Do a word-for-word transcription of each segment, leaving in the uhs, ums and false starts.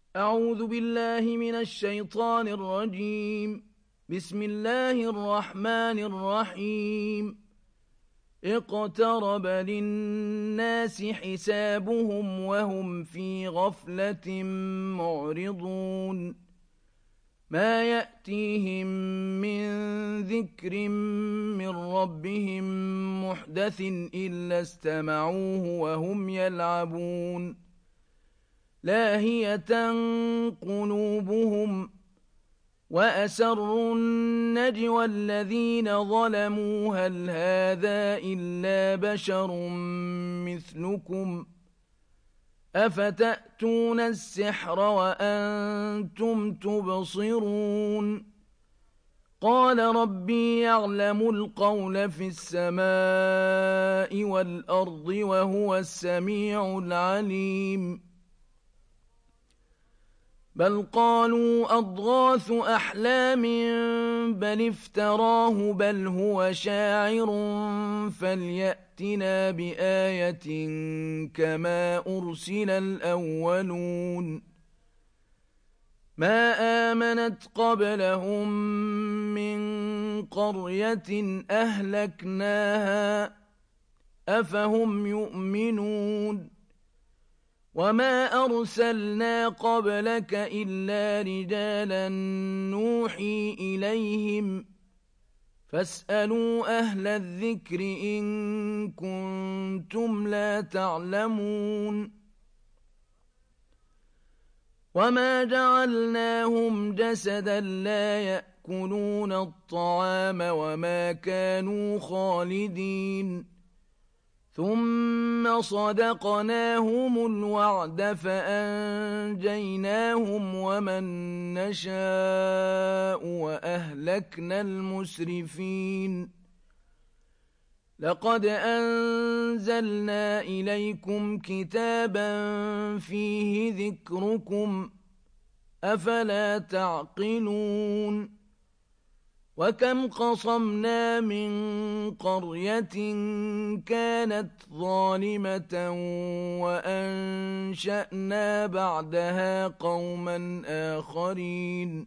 أعوذ بالله من الشيطان الرجيم. بسم الله الرحمن الرحيم. اقترب للناس حسابهم وهم في غفلة معرضون. ما يأتيهم من ذكر من ربهم محدث إلا استمعوه وهم يلعبون. لاهية قلوبهم وأسروا النجوى الذين ظلموا هل هذا إلا بشر مثلكم أفتأتون السحر وأنتم تبصرون. قال ربي يعلم القول في السماء والأرض وهو السميع العليم. بل قالوا أضغاث أحلام بل افتراه بل هو شاعر فليأتنا بآية كما أرسل الأولون. ما آمنت قبلهم من قرية أهلكناها أفهم يؤمنون. وما أرسلنا قبلك إلا رجالا نوحي إليهم فاسألوا أهل الذكر إن كنتم لا تعلمون. وما جعلناهم جسدا لا يأكلون الطعام وما كانوا خالدين. ثم صدقناهم الوعد فأنجيناهم ومن نشاء وأهلكنا المسرفين. لقد أنزلنا إليكم كتابا فيه ذكركم أفلا تعقلون. وكم قصمنا من قرية كانت ظالمة وأنشأنا بعدها قوما آخرين.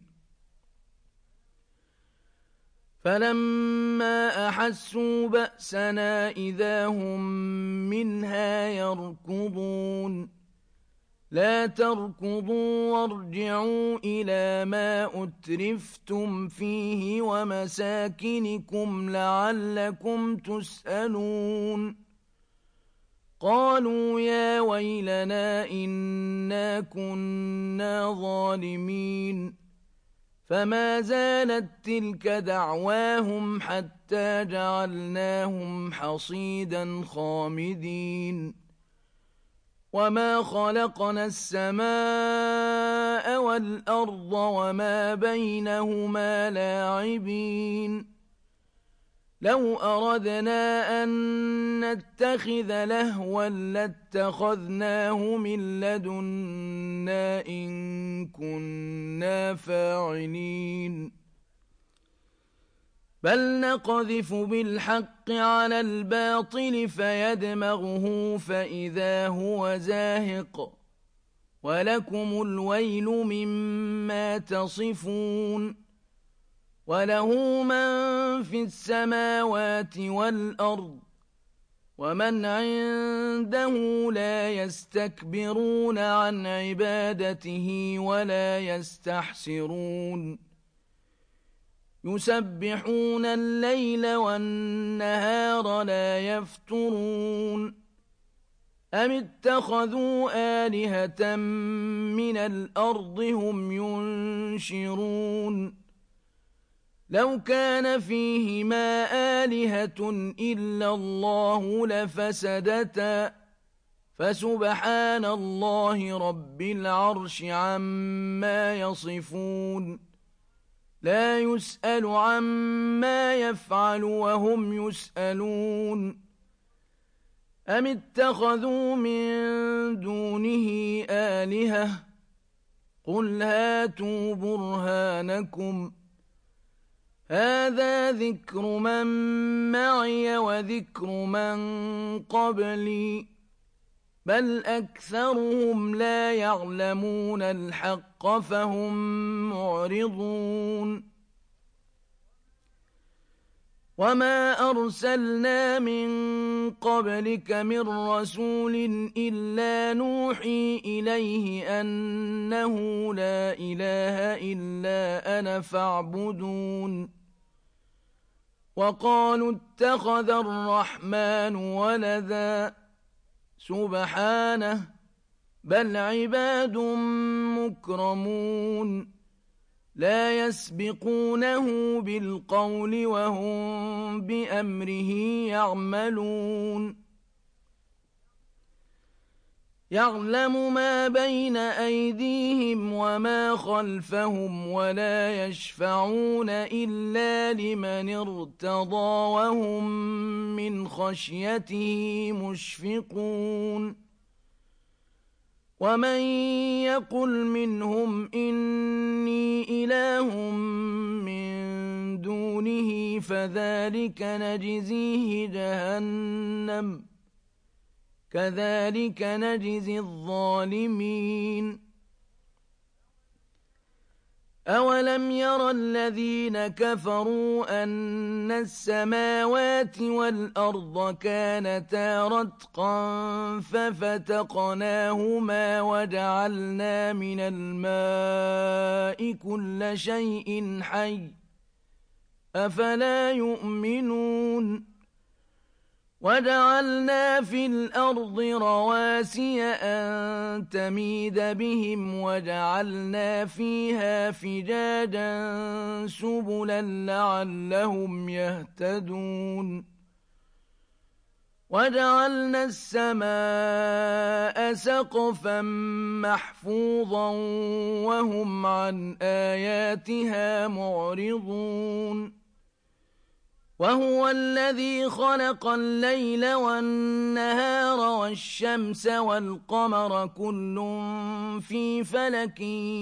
فلما أحسوا بأسنا إذا هم منها يركضون. لا تركضوا وارجعوا إلى ما أترفتم فيه ومساكنكم لعلكم تسألون. قالوا يا ويلنا إنا كنا ظالمين. فما زالت تلك دعواهم حتى جعلناهم حصيدا خامدين. وما خلقنا السماء والأرض وما بينهما لاعبين. لو أردنا أن نتخذ لهوا لاتخذناه من لدنا إن كنا فاعلين. بل نقذف بالحق على الباطل فيدمغه فإذا هو زاهق ولكم الويل مما تصفون. وله من في السماوات والأرض ومن عنده لا يستكبرون عن عبادته ولا يستحسرون. يسبحون الليل والنهار لا يفترون. أم اتخذوا آلهة من الأرض هم ينشرون. لو كان فيهما آلهة إلا الله لفسدتا فسبحان الله رب العرش عما يصفون. لا يسأل عما يفعل وهم يسألون. أم اتخذوا من دونه آلهة قل هاتوا برهانكم هذا ذكر من معي وذكر من قبلي بل أكثرهم لا يعلمون الحق فهم معرضون وما أرسلنا من قبلك من رسول إلا نوحي إليه أنه لا إله إلا أنا فاعبدون وقالوا اتخذ الرحمن ولدا سبحانه بل عباد مكرمون لا يسبقونه بالقول وهم بأمره يعملون يعلم ما بين أيديهم وما خلفهم ولا يشفعون إلا لمن ارتضى وهم من خشيته مشفقون ومن يقل منهم إني إله من دونه فذلك نجزيه جهنم كذلك نجزي الظالمين أولم ير الذين كفروا أن السماوات والأرض كانتا رتقا ففتقناهما وجعلنا من الماء كل شيء حي أفلا يؤمنون وجعلنا في الأرض رواسي أن تميد بهم وجعلنا فيها فجاجا سبلا لعلهم يهتدون وجعلنا السماء سقفا محفوظا وهم عن آياتها معرضون وهو الذي خلق الليل والنهار والشمس والقمر كل في فلك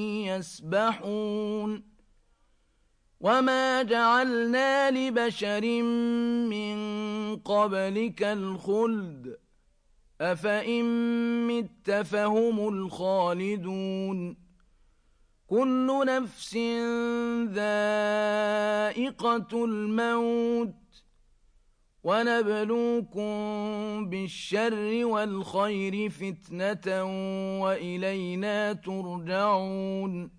يسبحون وما جعلنا لبشر من قبلك الخلد أفإن مت فهم الخالدون كل نفس ذائقة الموت ونبلوكم بالشر والخير فتنة وإلينا ترجعون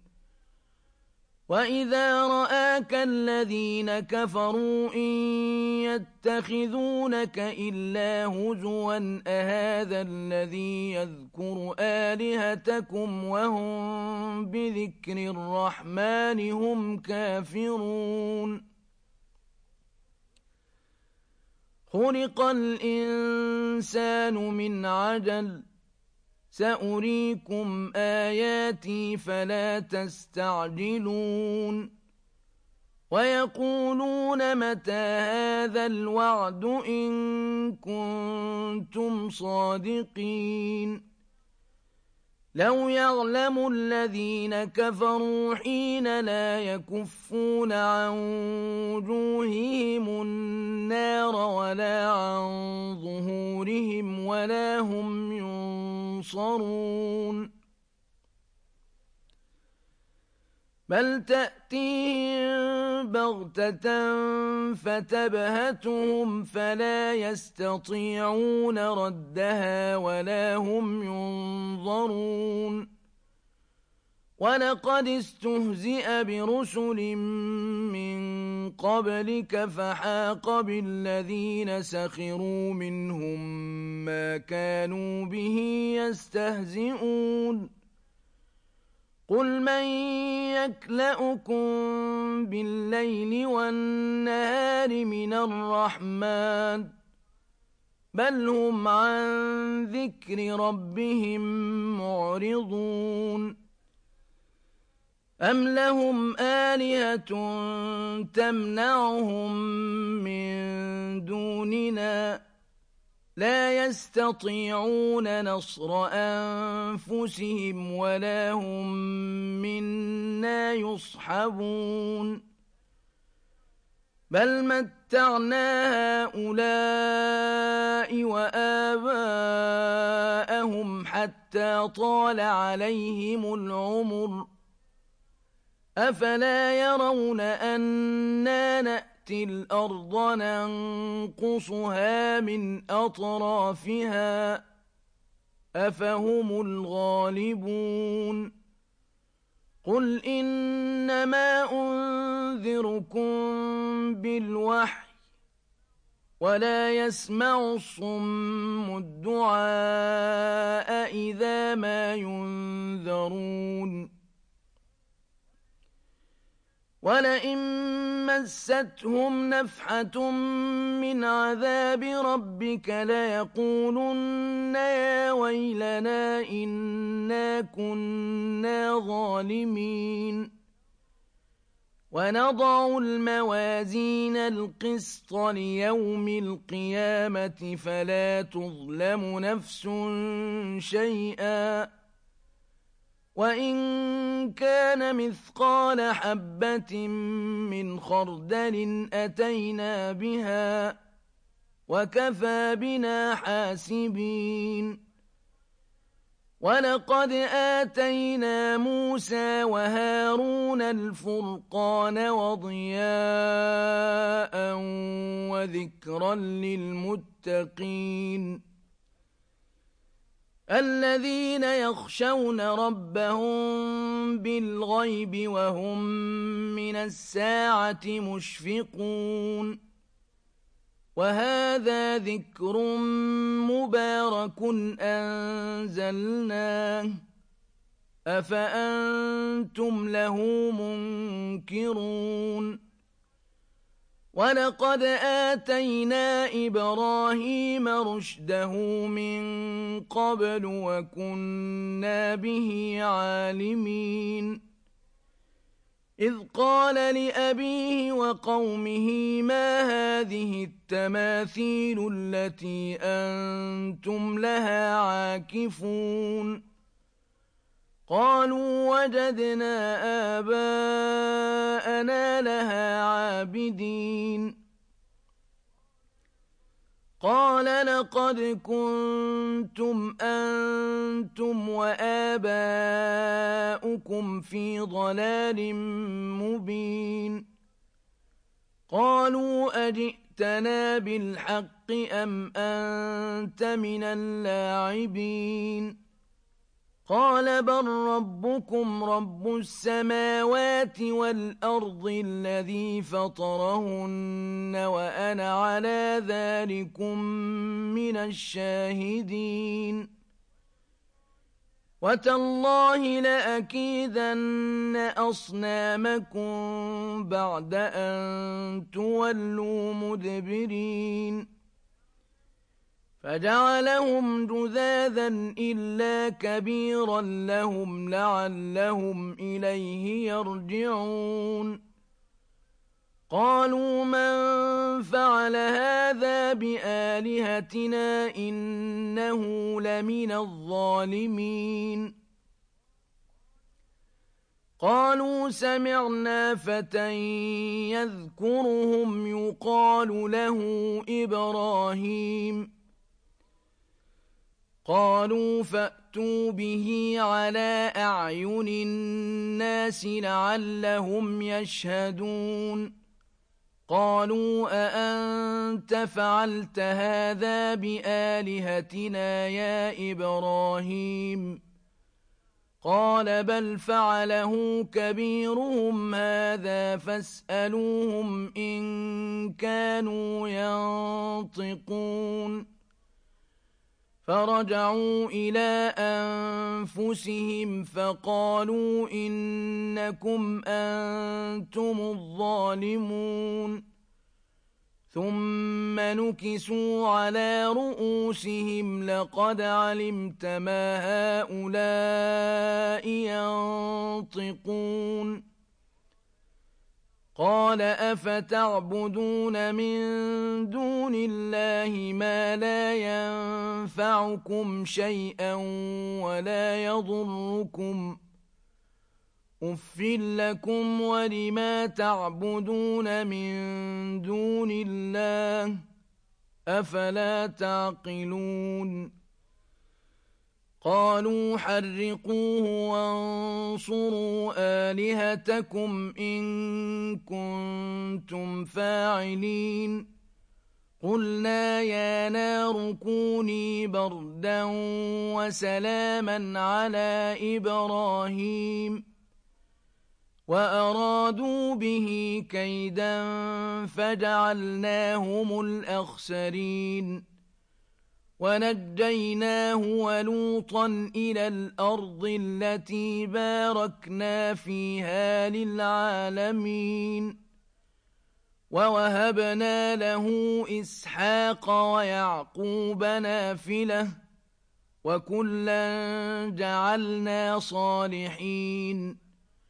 وإذا رآك الذين كفروا إن يتخذونك إلا هزوا أهذا الذي يذكر آلهتكم وهم بذكر الرحمن هم كافرون خلق الإنسان من عجل سأريكم آياتي فلا تستعجلون ويقولون متى هذا الوعد إن كنتم صادقين لو يعلم الذين كفروا حين لا يكفون عن وجوههم النار ولا عن ظهورهم ولا هم ينصرون بل تأتيهم بغتة فتبهتهم فلا يستطيعون ردها ولا هم ينظرون ولقد استهزئ برسل من قبلك فحاق بالذين سخروا منهم ما كانوا به يستهزئون قل من يكلؤكم بالليل والنهار من الرحمن بل هم عن ذكر ربهم معرضون أم لهم آلهة تمنعهم من دوننا لا يستطيعون نصر أنفسهم ولا هم منا يصحبون بل متعنا هؤلاء وآباءهم حتى طال عليهم العمر أفلا يرون أنا نأتي الأرض ننقصها من أطرافها أفهم الغالبون قل إنما أنذركم بالوحي ولا يسمع الصم الدعاء إذا ما ينذرون ولئن مستهم نفحة من عذاب ربك ليقولن يا ويلنا إنا كنا ظالمين ونضع الموازين القسط ليوم القيامة فلا تظلم نفس شيئا وإن كان مثقال حبة من خردل أتينا بها وكفى بنا حاسبين ولقد آتينا موسى وهارون الفرقان وضياء وذكرا للمتقين الذين يخشون ربهم بالغيب وهم من الساعة مشفقون وهذا ذكر مبارك أنزلناه أفأنتم له منكرون ولقد آتينا إبراهيم رشده من قبل وكنا به عالمين إذ قال لأبيه وقومه ما هذه التماثيل التي أنتم لها عاكفون قالوا وجدنا آباءنا لها عابدين قال لقد كنتم أنتم وآباؤكم في ضلال مبين قالوا أجئتنا بالحق أم أنت من اللاعبين قال بل ربكم رب السماوات والأرض الذي فطرهن وأنا على ذلكم من الشاهدين وتالله لأكيدن أصنامكم بعد أن تولوا مدبرين فجعلهم جذاذا إلا كبيرا لهم لعلهم إليه يرجعون قالوا من فعل هذا بآلهتنا إنه لمن الظالمين قالوا سمعنا فتى يذكرهم يقال له إبراهيم قالوا فأتوا به على أعين الناس لعلهم يشهدون قالوا أأنت فعلت هذا بآلهتنا يا إبراهيم قال بل فعله كبيرهم هذا فاسألوهم إن كانوا ينطقون فرجعوا إلى أنفسهم فقالوا إنكم أنتم الظالمون ثم نكسوا على رؤوسهم لقد علمت ما هؤلاء ينطقون قال أفتعبدون من دون الله ما لا ينفعكم شيئا ولا يضركم أُفٍّ لكم ولما تعبدون من دون الله أفلا تعقلون قالوا حرقوه وانصروا آلهتكم إن كنتم فاعلين قلنا يا نار كوني بردا وسلاما على إبراهيم وأرادوا به كيدا فجعلناهم الأخسرين ونجيناه ولوطا إلى الأرض التي باركنا فيها للعالمين ووهبنا له إسحاق ويعقوب نافلة وكلا جعلنا صالحين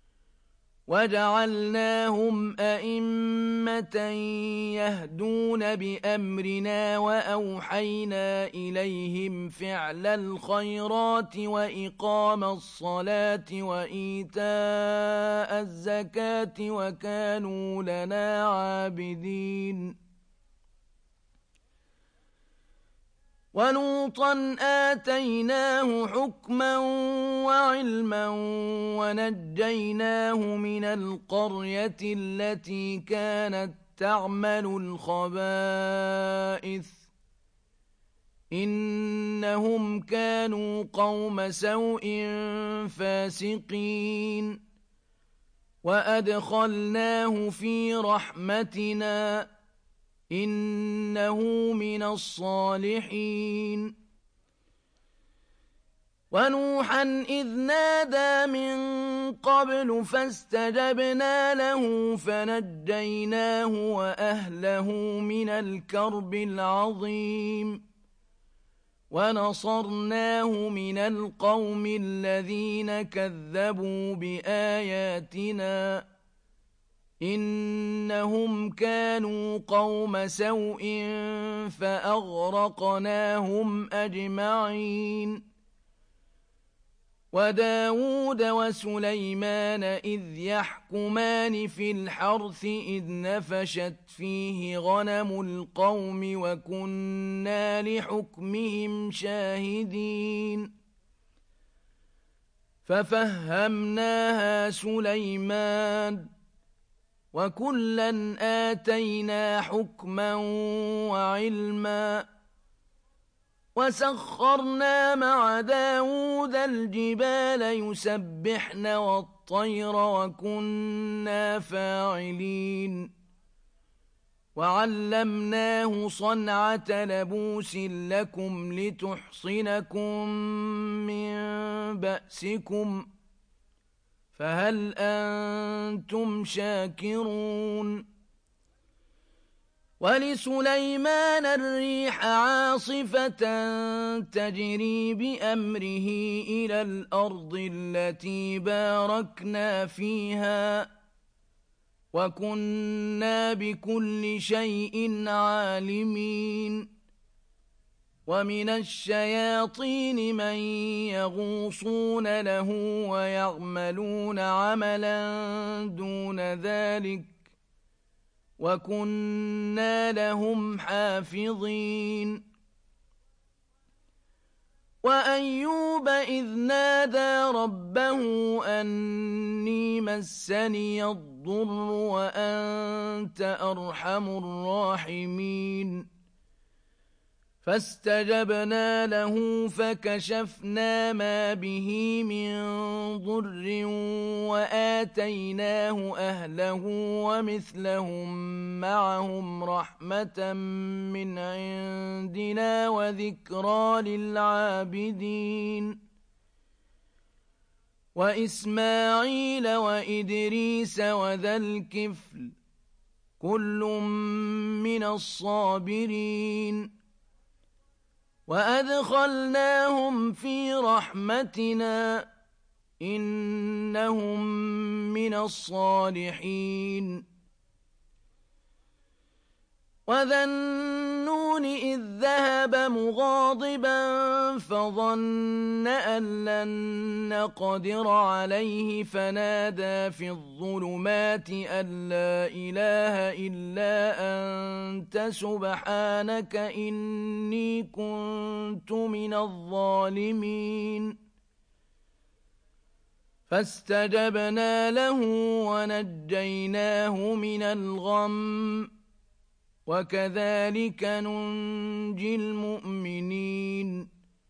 وجعلناهم أئمة يهدون بأمرنا وأوحينا إليهم فعل الخيرات وإقام الصلاة وإيتاء الزكاة وكانوا لنا عابدين ولوطا آتيناه حكما وعلما ونجيناه من القرية التي كانت تعمل الخبائث إنهم كانوا قوم سوء فاسقين وأدخلناه في رحمتنا إنه من الصالحين ونوحا إذ نادى من قبل فاستجبنا له فنجيناه وأهله من الكرب العظيم ونصرناه من القوم الذين كذبوا بآياتنا إنهم كانوا قوم سوء فأغرقناهم أجمعين وداود وسليمان إذ يحكمان في الحرث إذ نفشت فيه غنم القوم وكنا لحكمهم شاهدين ففهمناها سليمان وكلا آتينا حكما وعلما وسخرنا مع داود الجبال يسبحن والطير وكنا فاعلين وعلمناه صنعة لبوس لكم لتحصنكم من بأسكم فهل أنتم شاكرون ولسليمان الريح عاصفة تجري بأمره إلى الأرض التي باركنا فيها وكنا بكل شيء عالمين ومن الشياطين من يغوصون له ويعملون عملا دون ذلك وكنا لهم حافظين وأيوب إذ نادى ربه أني مسني الضر وأنت أرحم الراحمين فاستجبنا له فكشفنا ما به من ضر وآتيناه أهله ومثلهم معهم رحمة من عندنا وذكرى للعابدين وإسماعيل وإدريس وذا الكفل كل من الصابرين وأدخلناهم في رحمتنا إنهم من الصالحين وذا النون إذ ذهب مغاضبا فظن أن لن نقدر عليه فنادى في الظلمات أن لا إله إلا أنت سبحانك إني كنت من الظالمين فاستجبنا له ونجيناه من الغم وكذلك ننجي المؤمنين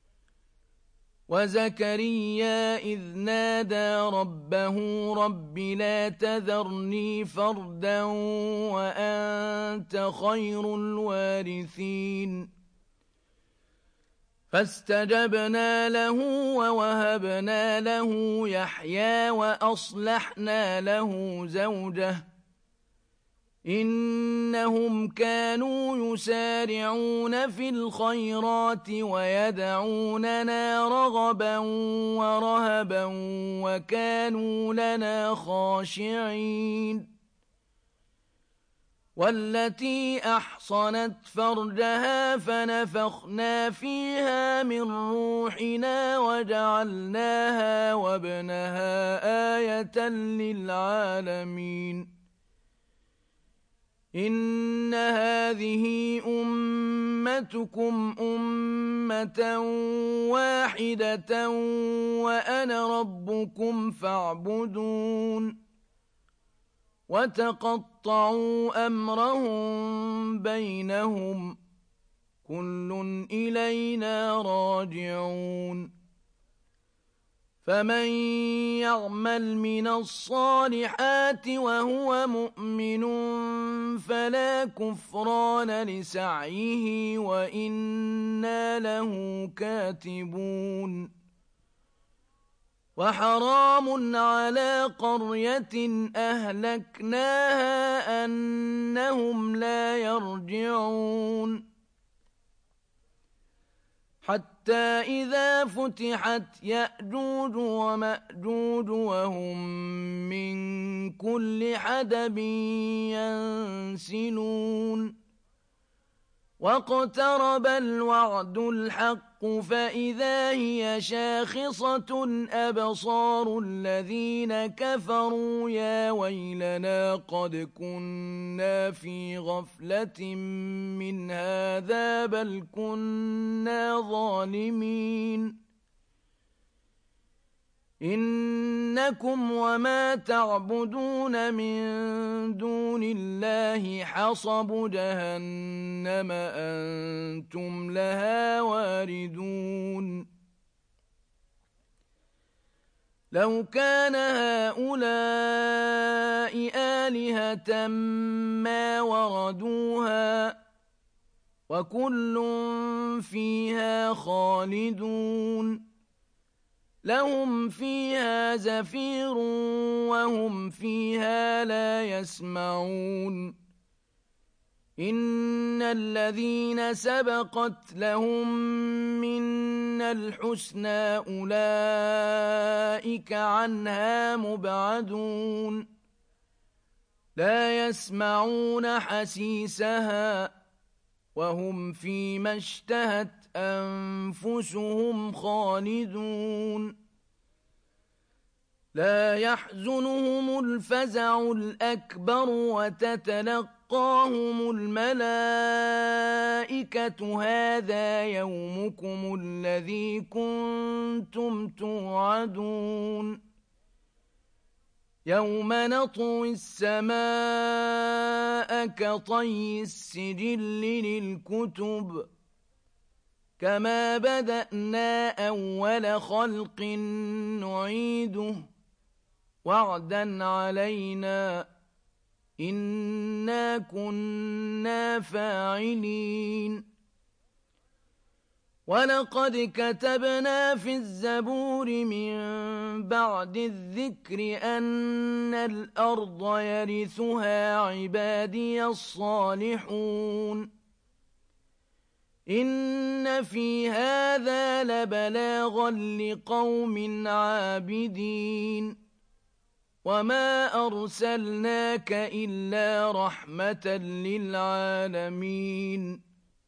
وزكريا إذ نادى ربه رب لا تذرني فردا وأنت خير الوارثين فاستجبنا له ووهبنا له يحيى وأصلحنا له زوجه إنهم كانوا يسارعون في الخيرات ويدعوننا رغبا ورهبا وكانوا لنا خاشعين والتي أحصنت فرجها فنفخنا فيها من روحنا وجعلناها وابنها آية للعالمين إن هذه أمتكم أمة واحدة وأنا ربكم فاعبدون وتقطعوا أمرهم بينهم كل إلينا راجعون فمن يعمل من الصالحات وهو مؤمن فلا كفران لسعيه وإنا له كاتبون وحرام على قرية أهلكناها أنهم لا يرجعون حتى إذا فتحت يأجوج ومأجوج وهم من كل حدب ينسلون واقترب الوعد الحق فإذا هي شاخصة أبصار الذين كفروا يا ويلنا قد كنا في غفلة من هذا بل كنا ظالمين إنكم وما تعبدون من دون الله حصب جهنم أنتم لها واردون لو كان هؤلاء آلهة ما وردوها وكل فيها خالدون لهم فيها زفير وهم فيها لا يسمعون إن الذين سبقت لهم منا الحسنى أولئك عنها مبعدون لا يسمعون حسيسها وهم فيما اشتهت أنفسهم خالدون لا يحزنهم الفزع الأكبر وتتلقاهم الملائكة هذا يومكم الذي كنتم توعدون يوم نطوي السماء كطي السجل للكتب كما بدأنا أول خلق نعيده وعدا علينا إنا كنا فاعلين ولقد كتبنا في الزبور من بعد الذكر أن الأرض يرثها عبادي الصالحون إن في هذا لبلاغا لقوم عابدين وما أرسلناك إلا رحمة للعالمين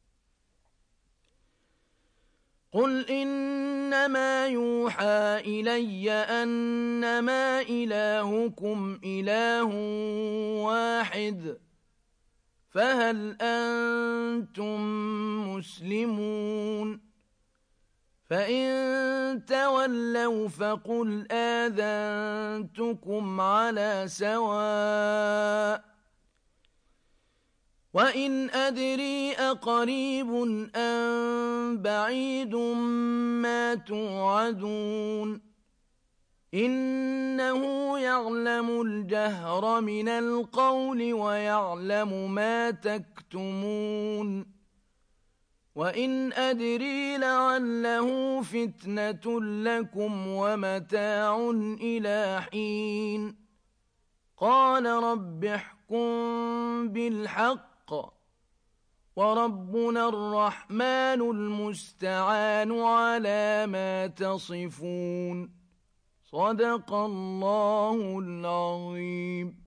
قل إنما يوحى إلي أنما إلهكم إله واحد فهل أنتم مسلمون فإن تولوا فقل آذنتكم على سواء وإن أدري أقريب أم بعيد ما توعدون إنه يعلم الجهر من القول ويعلم ما تكتمون وإن أدري لعله فتنة لكم ومتاع إلى حين قال رب احكم بالحق وربنا الرحمن المستعان على ما تصفون صدق الله العظيم